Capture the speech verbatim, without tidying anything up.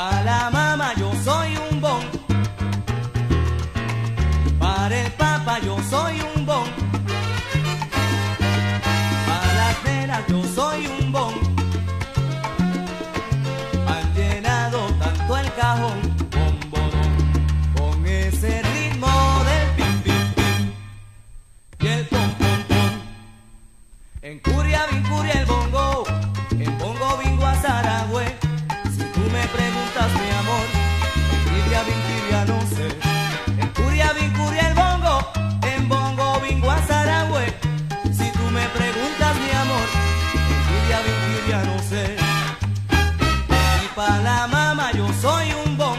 Pa' la mamá yo soy un bon, para el papá yo soy un bon, para las nenas yo soy un bon. Han llenado tanto el cajón, bom, bodón, con ese ritmo del pim, pim, pim y el pom, pom, pom. En Curia, vincuria el bongo, en bongo bingo a Saragüe. Si tú me preguntas, mi amor, en Curia, vincuria no sé. En Curia, vincuria el bongo, en bongo bingo a Saragüe. Si tú me preguntas, mi amor, en Curia, vincuria no sé. Y pa' la mamá yo soy un bongo.